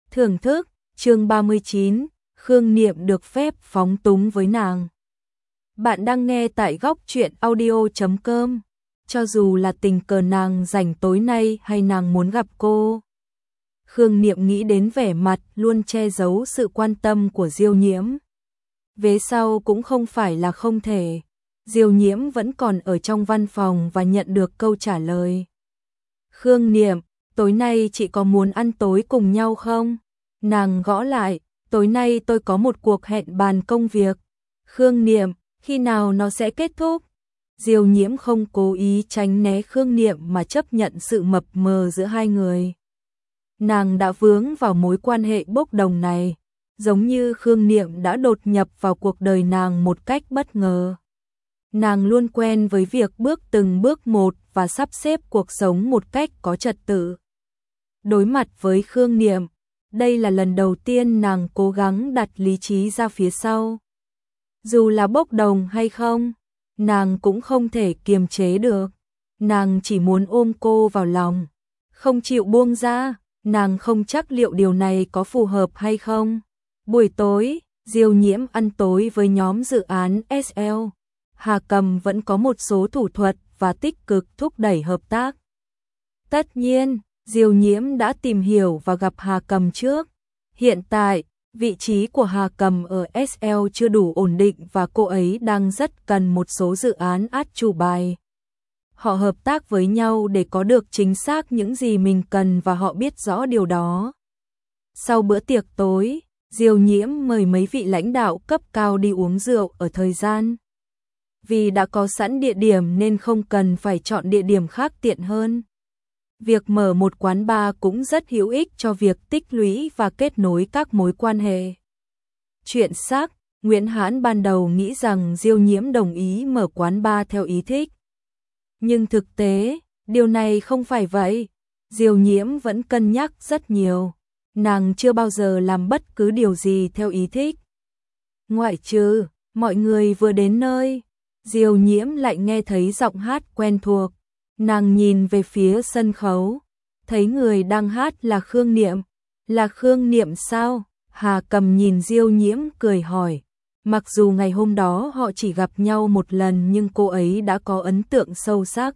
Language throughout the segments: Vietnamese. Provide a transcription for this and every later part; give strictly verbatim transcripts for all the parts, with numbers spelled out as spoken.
Thưởng thức, chương ba mươi chín, Khương Niệm được phép phóng túng với nàng. Bạn đang nghe tại góc truyện audio chấm com. Cho dù là tình cờ nàng rảnh tối nay hay nàng muốn gặp cô. Khương Niệm nghĩ đến vẻ mặt luôn che giấu sự quan tâm của Diêu Nhiễm. Vế sau cũng không phải là không thể. Diêu Nhiễm vẫn còn ở trong văn phòng và nhận được câu trả lời. Khương Niệm, tối nay chị có muốn ăn tối cùng nhau không? Nàng gõ lại, tối nay tôi có một cuộc hẹn bàn công việc. Khương Niệm, khi nào nó sẽ kết thúc? Diêu Nhiễm không cố ý tránh né Khương Niệm mà chấp nhận sự mập mờ giữa hai người. Nàng đã vướng vào mối quan hệ bốc đồng này, giống như Khương Niệm đã đột nhập vào cuộc đời nàng một cách bất ngờ. Nàng luôn quen với việc bước từng bước một và sắp xếp cuộc sống một cách có trật tự. Đối mặt với Khương Niệm, đây là lần đầu tiên nàng cố gắng đặt lý trí ra phía sau. Dù là bốc đồng hay không, nàng cũng không thể kiềm chế được. Nàng chỉ muốn ôm cô vào lòng, không chịu buông ra. Nàng không chắc liệu điều này có phù hợp hay không. Buổi tối, Diêu Nhiễm ăn tối với nhóm dự án ét lờ. Hà Cầm vẫn có một số thủ thuật và tích cực thúc đẩy hợp tác. Tất nhiên, Diêu Nhiễm đã tìm hiểu và gặp Hà Cầm trước. Hiện tại, vị trí của Hà Cầm ở ét lờ chưa đủ ổn định và cô ấy đang rất cần một số dự án át chủ bài. Họ hợp tác với nhau để có được chính xác những gì mình cần và họ biết rõ điều đó. Sau bữa tiệc tối, Diêu Nhiễm mời mấy vị lãnh đạo cấp cao đi uống rượu ở thời gian. Vì đã có sẵn địa điểm nên không cần phải chọn địa điểm khác tiện hơn. Việc mở một quán bar cũng rất hữu ích cho việc tích lũy và kết nối các mối quan hệ. Chuyện xác, Nguyễn Hãn ban đầu nghĩ rằng Diêu Nhiễm đồng ý mở quán bar theo ý thích. Nhưng thực tế, điều này không phải vậy. Diêu Nhiễm vẫn cân nhắc rất nhiều. Nàng chưa bao giờ làm bất cứ điều gì theo ý thích. Ngoại trừ, mọi người vừa đến nơi, Diêu Nhiễm lại nghe thấy giọng hát quen thuộc. Nàng nhìn về phía sân khấu, thấy người đang hát là Khương Niệm. Là Khương Niệm sao? Hà Cầm nhìn Diêu Nhiễm cười hỏi. Mặc dù ngày hôm đó họ chỉ gặp nhau một lần nhưng cô ấy đã có ấn tượng sâu sắc.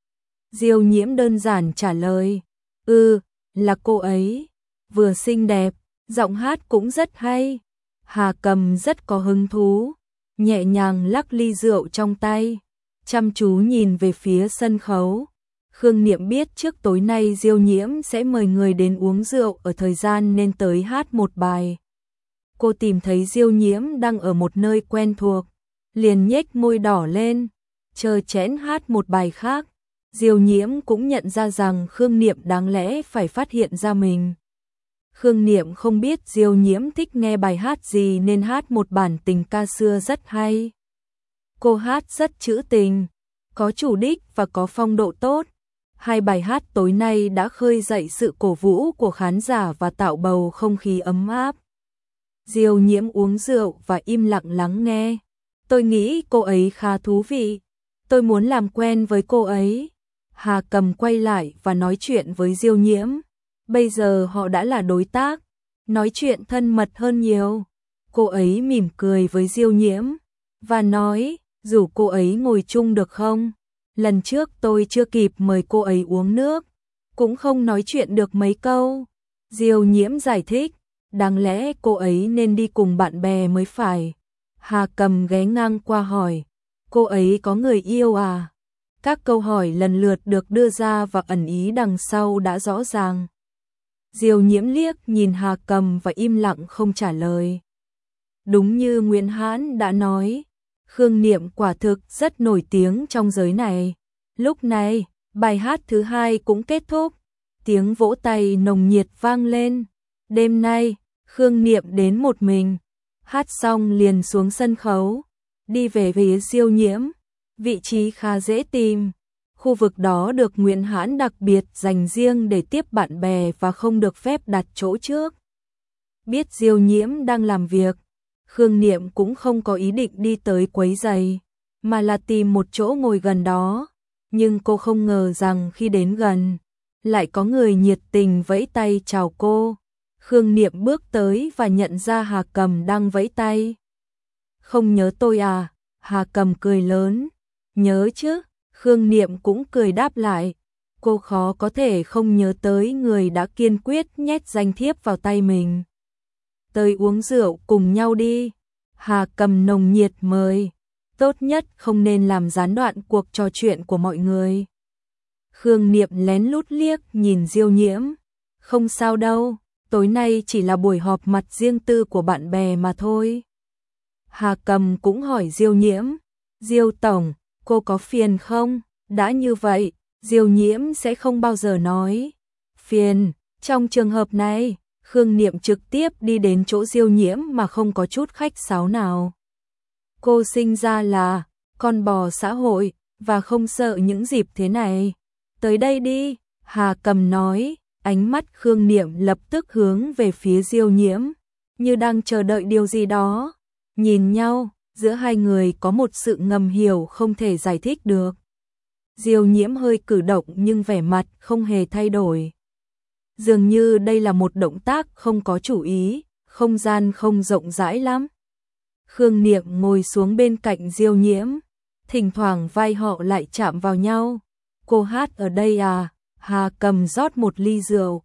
Diêu Nhiễm đơn giản trả lời. Ừ, là cô ấy. Vừa xinh đẹp, giọng hát cũng rất hay. Hà Cầm rất có hứng thú, nhẹ nhàng lắc ly rượu trong tay, chăm chú nhìn về phía sân khấu. Khương Niệm biết trước tối nay Diêu Nhiễm sẽ mời người đến uống rượu ở thời gian nên tới hát một bài. Cô tìm thấy Diêu Nhiễm đang ở một nơi quen thuộc, liền nhếch môi đỏ lên, chờ chẽn hát một bài khác. Diêu Nhiễm cũng nhận ra rằng Khương Niệm đáng lẽ phải phát hiện ra mình. Khương Niệm không biết Diêu Nhiễm thích nghe bài hát gì nên hát một bản tình ca xưa rất hay. Cô hát rất trữ tình, có chủ đích và có phong độ tốt. Hai bài hát tối nay đã khơi dậy sự cổ vũ của khán giả và tạo bầu không khí ấm áp. Diêu Nhiễm uống rượu và im lặng lắng nghe. Tôi nghĩ cô ấy khá thú vị. Tôi muốn làm quen với cô ấy. Hà Cầm quay lại và nói chuyện với Diêu Nhiễm. Bây giờ họ đã là đối tác, nói chuyện thân mật hơn nhiều. Cô ấy mỉm cười với Diêu Nhiễm và nói, rủ cô ấy ngồi chung được không? Lần trước tôi chưa kịp mời cô ấy uống nước, cũng không nói chuyện được mấy câu. Diêu Nhiễm giải thích, đáng lẽ cô ấy nên đi cùng bạn bè mới phải. Hà Cầm ghé ngang qua hỏi, cô ấy có người yêu à? Các câu hỏi lần lượt được đưa ra và ẩn ý đằng sau đã rõ ràng. Diêu Nhiễm liếc nhìn Hà Cầm và im lặng không trả lời. Đúng như Nguyễn Hãn đã nói, Khương Niệm quả thực rất nổi tiếng trong giới này. Lúc này, bài hát thứ hai cũng kết thúc. Tiếng vỗ tay nồng nhiệt vang lên. Đêm nay, Khương Niệm đến một mình. Hát xong liền xuống sân khấu, đi về phía Diêu Nhiễm. Vị trí khá dễ tìm. Khu vực đó được Nguyễn Hãn đặc biệt dành riêng để tiếp bạn bè và không được phép đặt chỗ trước. Biết Diêu Nhiễm đang làm việc, Khương Niệm cũng không có ý định đi tới quấy rầy, mà là tìm một chỗ ngồi gần đó. Nhưng cô không ngờ rằng khi đến gần, lại có người nhiệt tình vẫy tay chào cô. Khương Niệm bước tới và nhận ra Hà Cầm đang vẫy tay. Không nhớ tôi à? Hà Cầm cười lớn. Nhớ chứ, Khương Niệm cũng cười đáp lại. Cô khó có thể không nhớ tới người đã kiên quyết nhét danh thiếp vào tay mình. Tới uống rượu cùng nhau đi. Hà Cầm nồng nhiệt mời. Tốt nhất không nên làm gián đoạn cuộc trò chuyện của mọi người. Khương Niệm lén lút liếc nhìn Diêu Nhiễm. Không sao đâu, tối nay chỉ là buổi họp mặt riêng tư của bạn bè mà thôi. Hà Cầm cũng hỏi Diêu Nhiễm. Diêu tổng, cô có phiền không? Đã như vậy, Diêu Nhiễm sẽ không bao giờ nói phiền. Trong trường hợp này, Khương Niệm trực tiếp đi đến chỗ Diêu Nhiễm mà không có chút khách sáo nào. Cô sinh ra là con bò xã hội và không sợ những dịp thế này. Tới đây đi, Hà Cầm nói, ánh mắt Khương Niệm lập tức hướng về phía Diêu Nhiễm, như đang chờ đợi điều gì đó. Nhìn nhau, giữa hai người có một sự ngầm hiểu không thể giải thích được. Diêu Nhiễm hơi cử động nhưng vẻ mặt không hề thay đổi. Dường như đây là một động tác không có chủ ý, không gian không rộng rãi lắm. Khương Niệm ngồi xuống bên cạnh Diêu Nhiễm, thỉnh thoảng vai họ lại chạm vào nhau. Cô hát ở đây à? Hà Cầm rót một ly rượu,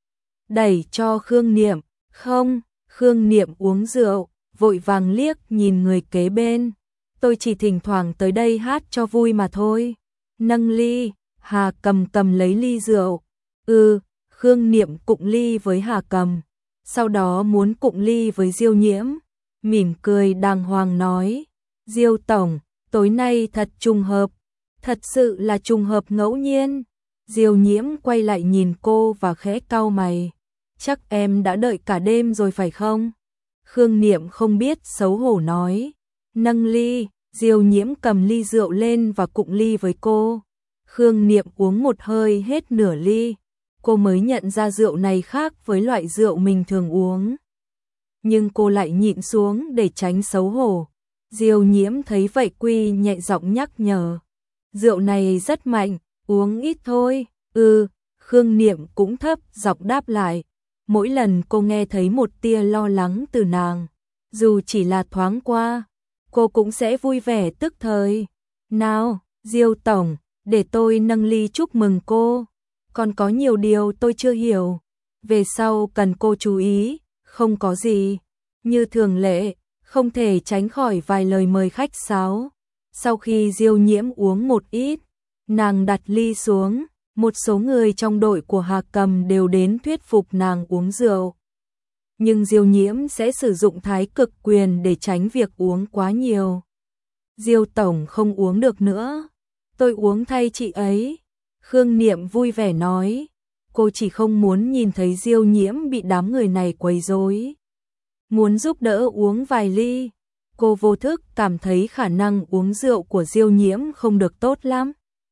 đẩy cho Khương Niệm. Không, Khương Niệm uống rượu, vội vàng liếc nhìn người kế bên. Tôi chỉ thỉnh thoảng tới đây hát cho vui mà thôi. Nâng ly, Hà Cầm cầm lấy ly rượu. Ừ, Khương Niệm cụng ly với Hà Cầm, sau đó muốn cụng ly với Diêu Nhiễm. Mỉm cười đàng hoàng nói, Diêu tổng, tối nay thật trùng hợp. Thật sự là trùng hợp ngẫu nhiên. Diêu Nhiễm quay lại nhìn cô và khẽ cau mày. Chắc em đã đợi cả đêm rồi phải không? Khương Niệm không biết xấu hổ nói. Nâng ly, Diêu Nhiễm cầm ly rượu lên và cụng ly với cô. Khương Niệm uống một hơi hết nửa ly. Cô mới nhận ra rượu này khác với loại rượu mình thường uống. Nhưng cô lại nhịn xuống để tránh xấu hổ. Diêu Nhiễm thấy vậy quy nhẹ giọng nhắc nhở. Rượu này rất mạnh, uống ít thôi. Ừ, Khương Niệm cũng thấp giọng đáp lại. Mỗi lần cô nghe thấy một tia lo lắng từ nàng, dù chỉ là thoáng qua, cô cũng sẽ vui vẻ tức thời. Nào, Diêu tổng, để tôi nâng ly chúc mừng cô. Còn có nhiều điều tôi chưa hiểu, về sau cần cô chú ý. Không có gì, như thường lệ, không thể tránh khỏi vài lời mời khách sáo. Sau khi Diêu Nhiễm uống một ít, nàng đặt ly xuống. Một số người trong đội của Hà Cầm đều đến thuyết phục nàng uống rượu. Nhưng Diêu Nhiễm sẽ sử dụng thái cực quyền để tránh việc uống quá nhiều. Diêu tổng không uống được nữa, tôi uống thay chị ấy. Khương Niệm vui vẻ nói, cô chỉ không muốn nhìn thấy Diêu Nhiễm bị đám người này quấy rối. Muốn giúp đỡ uống vài ly. Cô vô thức cảm thấy khả năng uống rượu của Diêu Nhiễm không được tốt lắm.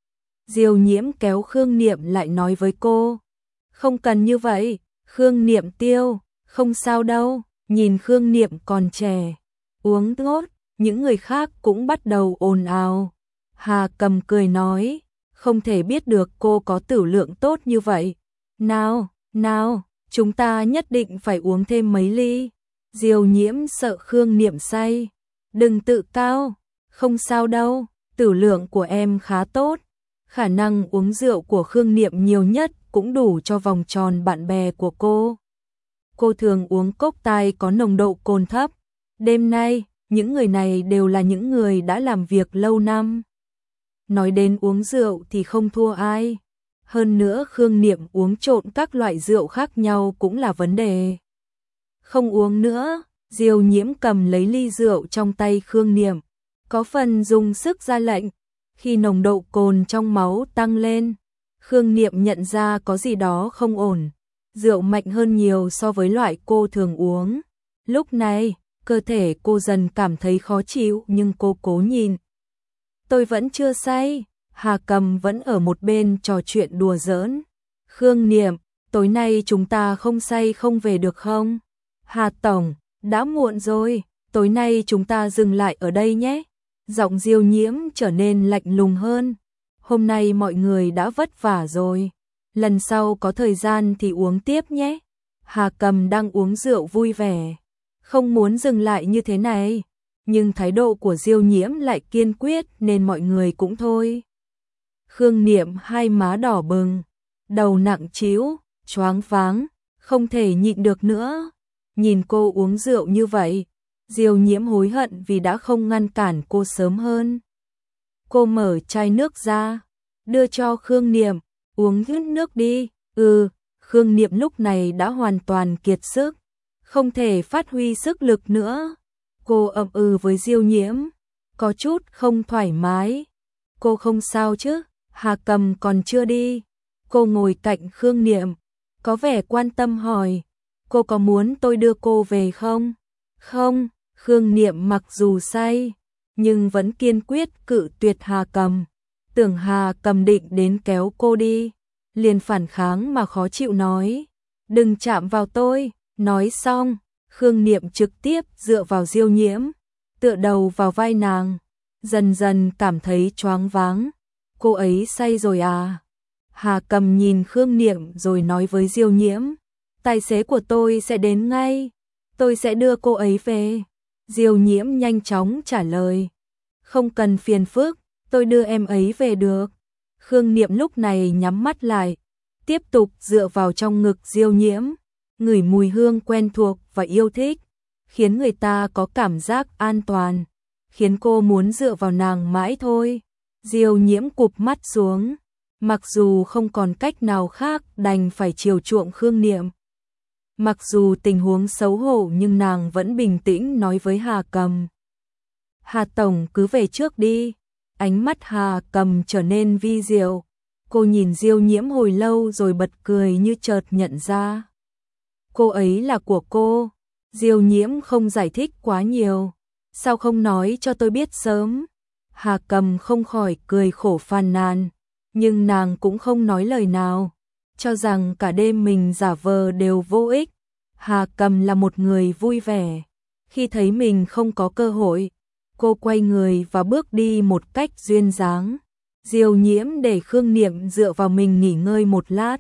Diêu Nhiễm kéo Khương Niệm lại nói với cô, không cần như vậy. Khương Niệm tiêu, không sao đâu, nhìn Khương Niệm còn trẻ, uống tốt. Những người khác cũng bắt đầu ồn ào. Hà Cầm cười nói, không thể biết được cô có tửu lượng tốt như vậy. Nào, nào, chúng ta nhất định phải uống thêm mấy ly. Diêu Nhiễm sợ Khương Niệm say. Đừng tự cao, không sao đâu, tửu lượng của em khá tốt. Khả năng uống rượu của Khương Niệm nhiều nhất cũng đủ cho vòng tròn bạn bè của cô. Cô thường uống cốc tai có nồng độ cồn thấp. Đêm nay, những người này đều là những người đã làm việc lâu năm. Nói đến uống rượu thì không thua ai. Hơn nữa Khương Niệm uống trộn các loại rượu khác nhau cũng là vấn đề. Không uống nữa, Diêu Nhiễm cầm lấy ly rượu trong tay Khương Niệm, có phần dùng sức ra lệnh. Khi nồng độ cồn trong máu tăng lên, Khương Niệm nhận ra có gì đó không ổn. Rượu mạnh hơn nhiều so với loại cô thường uống. Lúc này, cơ thể cô dần cảm thấy khó chịu nhưng cô cố nhìn. Tôi vẫn chưa say. Hà Cầm vẫn ở một bên trò chuyện đùa giỡn. Khương Niệm, tối nay chúng ta không say không về được không? Hà tổng, đã muộn rồi, tối nay chúng ta dừng lại ở đây nhé. Giọng Diêu Nhiễm trở nên lạnh lùng hơn. Hôm nay mọi người đã vất vả rồi, lần sau có thời gian thì uống tiếp nhé. Hà Cầm đang uống rượu vui vẻ, không muốn dừng lại như thế này, nhưng thái độ của Diêu Nhiễm lại kiên quyết nên mọi người cũng thôi. Khương Niệm hai má đỏ bừng, đầu nặng trĩu, choáng váng, không thể nhịn được nữa. Nhìn cô uống rượu như vậy, Diêu Nhiễm hối hận vì đã không ngăn cản cô sớm hơn. Cô mở chai nước ra, đưa cho Khương Niệm, uống hết nước đi. Ừ, Khương Niệm lúc này đã hoàn toàn kiệt sức, không thể phát huy sức lực nữa. Cô ậm ừ với Diêu Nhiễm, có chút không thoải mái. Cô không sao chứ? Hà Cầm còn chưa đi. Cô ngồi cạnh Khương Niệm, có vẻ quan tâm hỏi, cô có muốn tôi đưa cô về không? Không, Khương Niệm mặc dù say, nhưng vẫn kiên quyết cự tuyệt Hà Cầm. Tưởng Hà Cầm định đến kéo cô đi, liền phản kháng mà khó chịu nói, đừng chạm vào tôi. Nói xong, Khương Niệm trực tiếp dựa vào Diêu Nhiễm, tựa đầu vào vai nàng, dần dần cảm thấy choáng váng. Cô ấy say rồi à? Hà Cầm nhìn Khương Niệm rồi nói với Diêu Nhiễm, tài xế của tôi sẽ đến ngay, tôi sẽ đưa cô ấy về. Diêu Nhiễm nhanh chóng trả lời, không cần phiền phức, tôi đưa em ấy về được. Khương Niệm lúc này nhắm mắt lại, tiếp tục dựa vào trong ngực Diêu Nhiễm, ngửi mùi hương quen thuộc và yêu thích, khiến người ta có cảm giác an toàn, khiến cô muốn dựa vào nàng mãi thôi. Diêu Nhiễm cụp mắt xuống, mặc dù không còn cách nào khác đành phải chiều chuộng Khương Niệm. Mặc dù tình huống xấu hổ nhưng nàng vẫn bình tĩnh nói với Hà Cầm, Hà Tổng cứ về trước đi. Ánh mắt Hà Cầm trở nên vi diệu, cô nhìn Diêu Nhiễm hồi lâu rồi bật cười như chợt nhận ra. Cô ấy là của cô. Diêu Nhiễm không giải thích quá nhiều, sao không nói cho tôi biết sớm? Hà Cầm không khỏi cười khổ phàn nàn, nhưng nàng cũng không nói lời nào, cho rằng cả đêm mình giả vờ đều vô ích. Hà Cầm là một người vui vẻ, khi thấy mình không có cơ hội, cô quay người và bước đi một cách duyên dáng. Diêu Nhiễm để Khương Niệm dựa vào mình nghỉ ngơi một lát.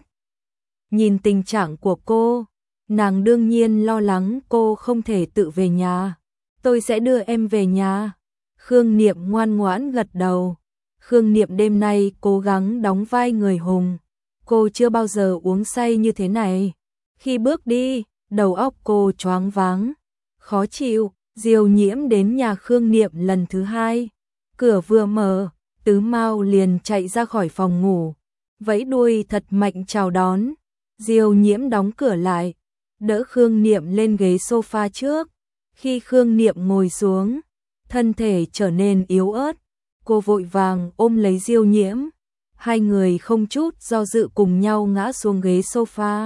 Nhìn tình trạng của cô, nàng đương nhiên lo lắng cô không thể tự về nhà. Tôi sẽ đưa em về nhà. Khương Niệm ngoan ngoãn gật đầu. Khương Niệm đêm nay cố gắng đóng vai người hùng. Cô chưa bao giờ uống say như thế này. Khi bước đi, đầu óc cô choáng váng, khó chịu. Diêu Nhiễm đến nhà Khương Niệm lần thứ hai. Cửa vừa mở, Tứ Mao liền chạy ra khỏi phòng ngủ, vẫy đuôi thật mạnh chào đón. Diêu Nhiễm đóng cửa lại, đỡ Khương Niệm lên ghế sofa trước. Khi Khương Niệm ngồi xuống, thân thể trở nên yếu ớt, cô vội vàng ôm lấy Diêu Nhiễm. Hai người không chút do dự cùng nhau ngã xuống ghế sofa.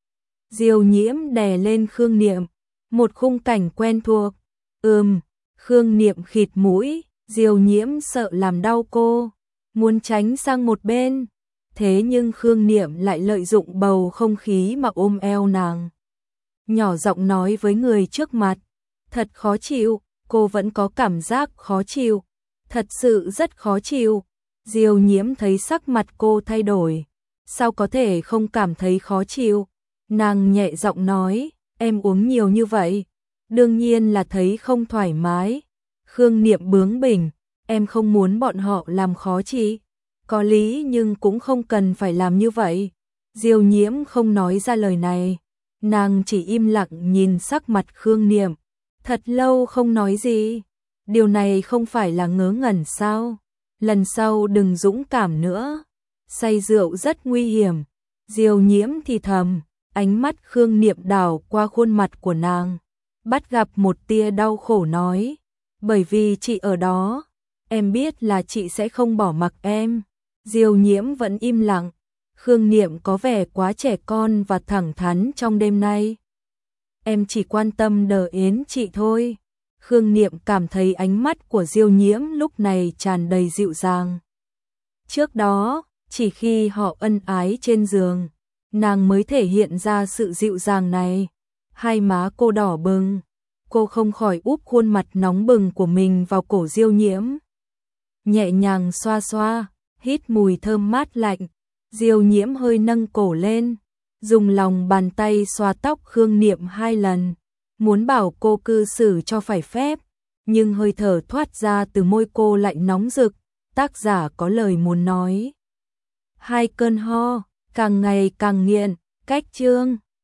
Diêu Nhiễm đè lên Khương Niệm, một khung cảnh quen thuộc. Ừm, Khương Niệm khịt mũi, Diêu Nhiễm sợ làm đau cô, muốn tránh sang một bên. Thế nhưng Khương Niệm lại lợi dụng bầu không khí mà ôm eo nàng, nhỏ giọng nói với người trước mặt, thật khó chịu. Cô vẫn có cảm giác khó chịu, thật sự rất khó chịu. Diêu Nhiễm thấy sắc mặt cô thay đổi, sao có thể không cảm thấy khó chịu. Nàng nhẹ giọng nói, em uống nhiều như vậy, đương nhiên là thấy không thoải mái. Khương Niệm bướng bỉnh, em không muốn bọn họ làm khó chị. Có lý nhưng cũng không cần phải làm như vậy. Diêu Nhiễm không nói ra lời này, nàng chỉ im lặng nhìn sắc mặt Khương Niệm, thật lâu không nói gì. Điều này không phải là ngớ ngẩn sao? Lần sau đừng dũng cảm nữa, say rượu rất nguy hiểm. Diêu Nhiễm thì thầm, ánh mắt Khương Niệm đảo qua khuôn mặt của nàng, bắt gặp một tia đau khổ nói, bởi vì chị ở đó, em biết là chị sẽ không bỏ mặc em. Diêu Nhiễm vẫn im lặng. Khương Niệm có vẻ quá trẻ con và thẳng thắn trong đêm nay. Em chỉ quan tâm đờ yến chị thôi. Khương Niệm cảm thấy ánh mắt của Diêu Nhiễm lúc này tràn đầy dịu dàng. Trước đó, chỉ khi họ ân ái trên giường, nàng mới thể hiện ra sự dịu dàng này. Hai má cô đỏ bừng, cô không khỏi úp khuôn mặt nóng bừng của mình vào cổ Diêu Nhiễm, nhẹ nhàng xoa xoa, hít mùi thơm mát lạnh. Diêu Nhiễm hơi nâng cổ lên, dùng lòng bàn tay xoa tóc Khương Niệm hai lần, muốn bảo cô cư xử cho phải phép, nhưng hơi thở thoát ra từ môi cô lại nóng rực, tác giả có lời muốn nói. Hai cơn ho, càng ngày càng nghiện, cách chương